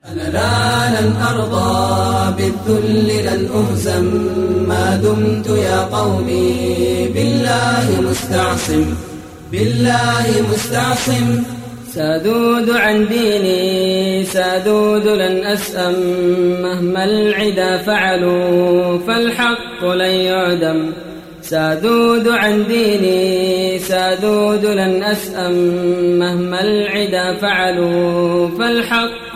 أنا لن أرضى بالذل لن أهزم ما دمت يا قومي بالله مستعصم سأذود عن ديني سأذود لن أسأم مهما العدا فعلوا فالحق لن يعدم سأذود عن ديني سأذود لن أسأم مهما العدا فعلوا فالحق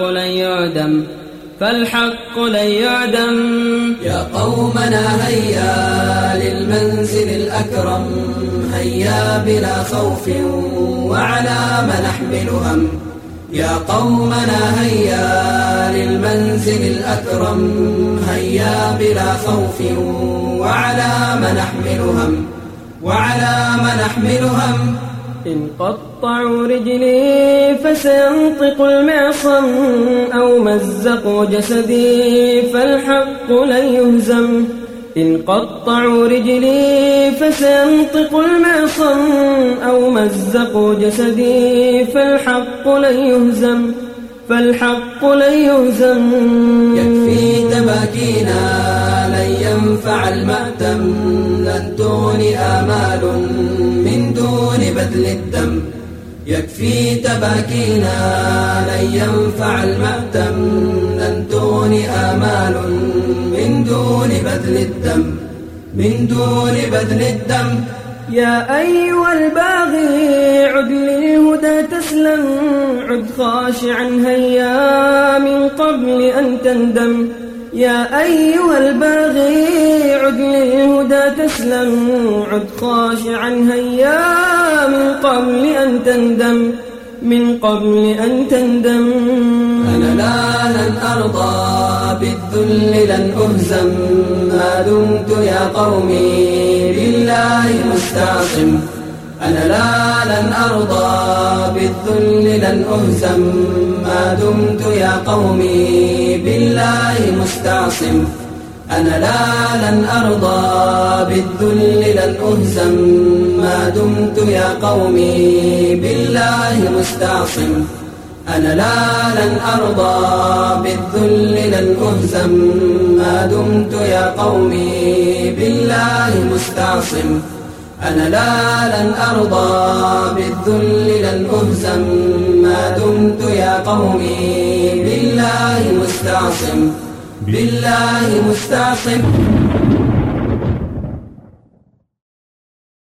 لن يعدم يا قومنا هيا للمنزل الأكرم هيا بلا خوف وعلى ما نحمل هم يا قومنا هيا للمنزل الأكرم هيا بلا خوف وعلى ما نحمل هم إن قطعوا رجلي فسينطق المعصم أو مزقوا جسدي فالحق لن يهزم إن قطعوا رجلي فسينطق المعصم أو مزقوا جسدي فالحق لن يهزم يكفي تباكينا لن ينفع المأتم لن تغني آمال من دون بذل الدم يكفي تباكينا لن ينفع المأتم لن تغني آمال من دون بذل الدم يا أيها الباغي عد للهدى تسلم عد خاشعا هيا من قبل أن تندم يا أيها الباغي عد للهدى تسلم عد خاشعا هيا من قبل أن تندم أنا لن أرضى بالذل لن أهزم ما دمت يا قومي بالله مستعصم أنا لن أرضى بالذل لن أهزم ما دمت يا قومي بالله مستعصم أنا لن أرضى بالذل لن أهزم ما دمت يا قومي بالله مستعصم أنا لن أرضى بالذل لن أهزم ما دمت يا قومي بالله مستعصم أنا لن أرضى بالذل لن أهزم ما دمت يا قومي بالله مستعصم